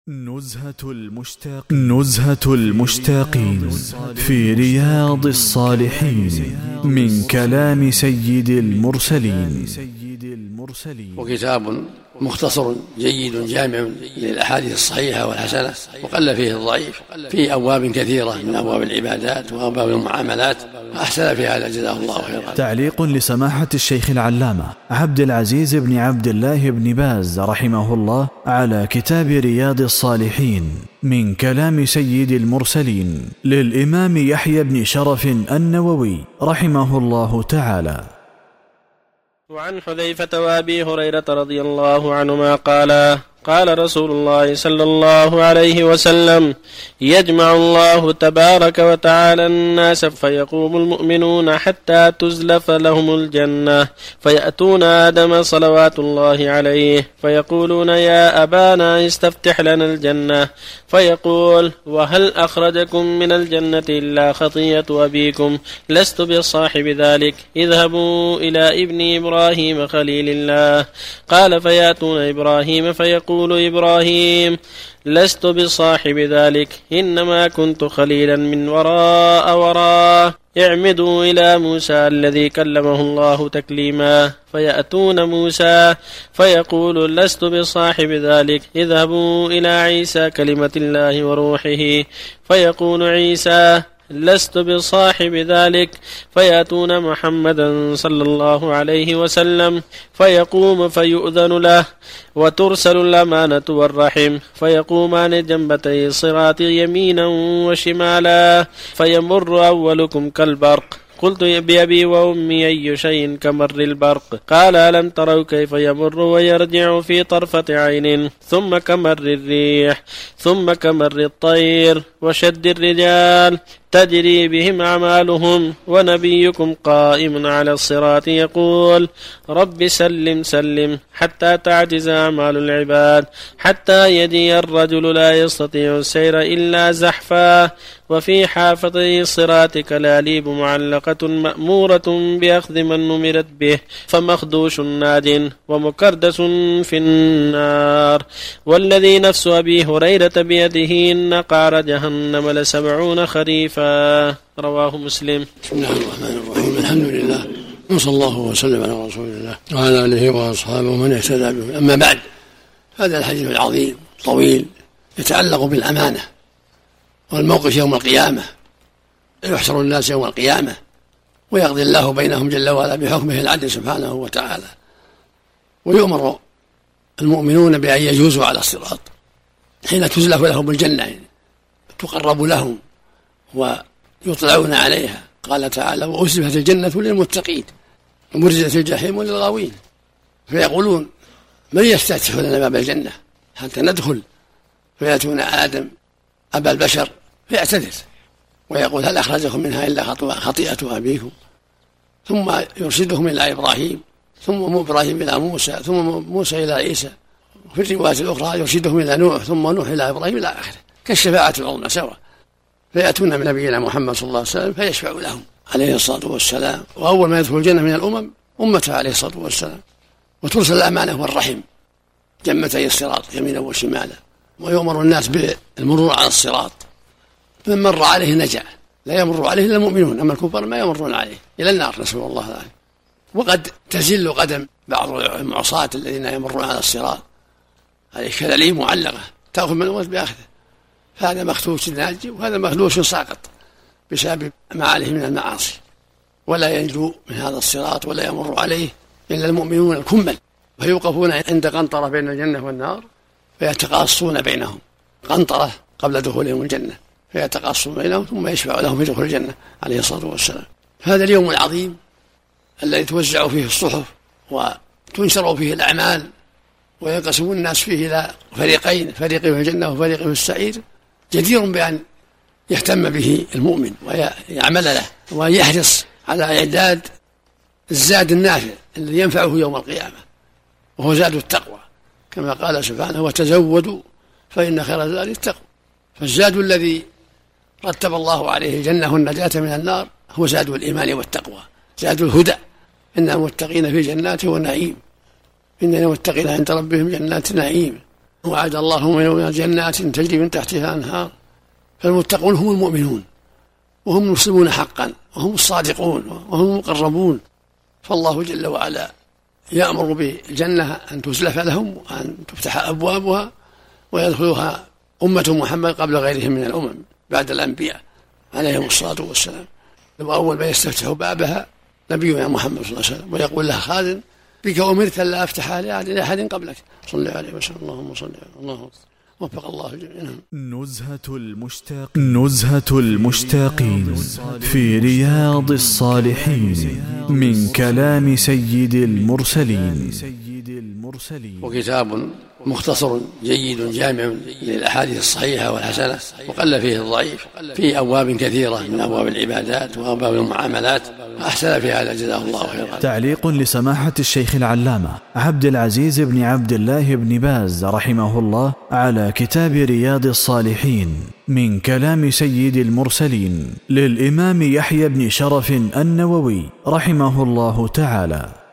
نزهة المشتاقين في رياض الصالحين من كلام سيد المرسلين. وكتاب مختصر جيد جامع للأحاديث الصحيحة والحسنة، وقل فيه الضعيف، في أبواب كثيرة من أبواب العبادات وأبواب المعاملات، أحسن في هذا جزاه الله خيرا. تعليق لسماحة الشيخ العلامة عبد العزيز بن عبد الله بن باز رحمه الله على كتاب رياض الصالحين من كلام سيد المرسلين للإمام يحيى بن شرف النووي رحمه الله تعالى. وعن حذيفة وأبي هريرة رضي الله عنهما قال رسول الله صلى الله عليه وسلم: يجمع الله تبارك وتعالى الناس فيقوم المؤمنون حتى تزلف لهم الجنة، فيأتون آدم صلوات الله عليه فيقولون: يا أبانا استفتح لنا الجنة، فيقول: وهل أخرجكم من الجنة إلا خطية أبيكم؟ لست بصاحب ذلك، اذهبوا إلى ابن إبراهيم خليل الله. قال: فيأتون إبراهيم فيقول إبراهيم: لست بصاحب ذلك، إنما كنت خليلا من وراء. اعمدوا إلى موسى الذي كلمه الله تكليما، فيأتون موسى فيقول: لست بصاحب ذلك، اذهبوا إلى عيسى كلمة الله وروحه، فيقول عيسى: لست بصاحب ذلك. فيأتون محمدا صلى الله عليه وسلم فيقوم فيؤذن له، وترسل الأمانة والرحم، فيقومان جنبتي الصراط يمينا وشمالا، فيمر أولكم كالبرق. قلت: بأبي وأمي أي شيء كمر البرق؟ قال: ألم تروا كيف يمر ويرجع في طرفة عين، ثم كمر الريح، ثم كمر الطير، وشد الرجال تجري بهم أعمالهم، ونبيكم قائم على الصراط يقول: رب سلم سلم، حتى تعجز أعمال العباد، حتى يجي الرجل لا يستطيع السير إلا زحفا، وفي حافتي الصراط كلاليب معلقة مأمورة بأخذ من نمرت به، فمخدوش ناد ومكردس في النار، والذي نفس أبي هريرة بيده إن قعر جهنم ل70 خريفا. رواه مسلم. بسم الله الرحمن الرحيم، الحمد لله، وصلى الله وسلم على رسول الله وعلى آله وأصحابه ومن اهتدى به. أما بعد، هذا الحديث العظيم طويل يتعلق بالأمانة والموقف يوم القيامة. يحشر الناس يوم القيامة ويقضي الله بينهم جل وعلا بحكمه العدل سبحانه وتعالى، ويؤمر المؤمنون بأن يجوزوا على الصراط حين تزلف لهم الجنة، تقرب لهم ويطلعون عليها. قال تعالى: وأزلفت الجنة للمتقين وبرزت الجحيم للغاوين. فيقولون: من يستفتح لنا باب الجنة حتى ندخل؟ فيأتون آدم أبا البشر فيعتذر ويقول: هل أخرجكم منها إلا خطيئة أبيكم؟ ثم يرشدهم إلى إبراهيم، ثم إبراهيم إلى موسى، ثم موسى إلى عيسى، وفي الرواية الأخرى يرشدهم إلى نوح، ثم نوح إلى إبراهيم إلى آخره، كالشفاعة العظمى سوا. فيأتون من نبينا محمد صلى الله عليه وسلم فيشفع لهم عليه الصلاة والسلام، وأول ما يدخل الجنة من الأمم أمته عليه الصلاة والسلام. وترسل الأمانة والرحم جنبتي الصراط يمينا وشمالا، ويؤمر الناس بالمرور على الصراط، من مر عليه نجا، لا يمر عليه إلا المؤمنون، أما الكفار ما يمرون عليه إلى النار، نسأل الله العافية. وقد تزل قدم بعض المعصاة الذين يمرون على الصراط، هذه كلاليب معلقة تأخذ من الأمة بأخذه، هذا مخدوش ناجي وهذا مخدوش ساقط بسبب ما عليه من المعاصي، ولا ينجو من هذا الصراط ولا يمر عليه إلا المؤمنون الكمل. فيوقفون عند قنطرة بين الجنة والنار فيتقاصون بينهم، قنطرة قبل دخولهم الجنة، فيتقاصون بينهم ثم يشفع لهم في دخول الجنة عليه الصلاة والسلام. هذا اليوم العظيم الذي توزع فيه الصحف وتنشر فيه الأعمال وينقسم الناس فيه إلى فريقين، فريق في الجنة وفريق في السعير، جدير بأن يهتم به المؤمن ويعمل له وأن يحرص على إعداد الزاد النافع الذي ينفعه يوم القيامة، وهو زاد التقوى، كما قال سبحانه: وتزودوا فإن خير الزاد التقوى. فالزاد الذي رتب الله عليه الجنة والنجاة من النار هو زاد الإيمان والتقوى، زاد الهدى. إن المتقين في جنات ونعيم، إن المتقين عند ربهم جنات نعيم، وعد الله المؤمنين جنات تجري من تحتها أنهار. فالمتقون هم المؤمنون وهم المسلمون حقا وهم الصادقون وهم المقربون. فالله جل وعلا يأمر بالجنة أن تزلف لهم وأن تفتح أبوابها ويدخلها أمة محمد قبل غيرهم من الأمم بعد الأنبياء عليهم الصلاة والسلام. وأول ما يستفتح بابها نبينا محمد صلى الله عليه وسلم ويقول لها خادم بك أمرت لا أفتح لأحد قبلك صلى عليه وسلم. اللهم صل على الله وفق الله جميعا. نزهة المشتاقين في رياض الصالحين من كلام سيد المرسلين. وكتاب مختصر جيد جامع للأحاديث الصحيحة والحسنة وقل فيه الضعيف في أبواب كثيرة من أبواب العبادات وأبواب المعاملات أحسن في هذا جزاه الله خيرا. تعليق لسماحة الشيخ العلامة عبد العزيز بن عبد الله بن باز رحمه الله على كتاب رياض الصالحين من كلام سيد المرسلين للإمام يحيى بن شرف النووي رحمه الله تعالى.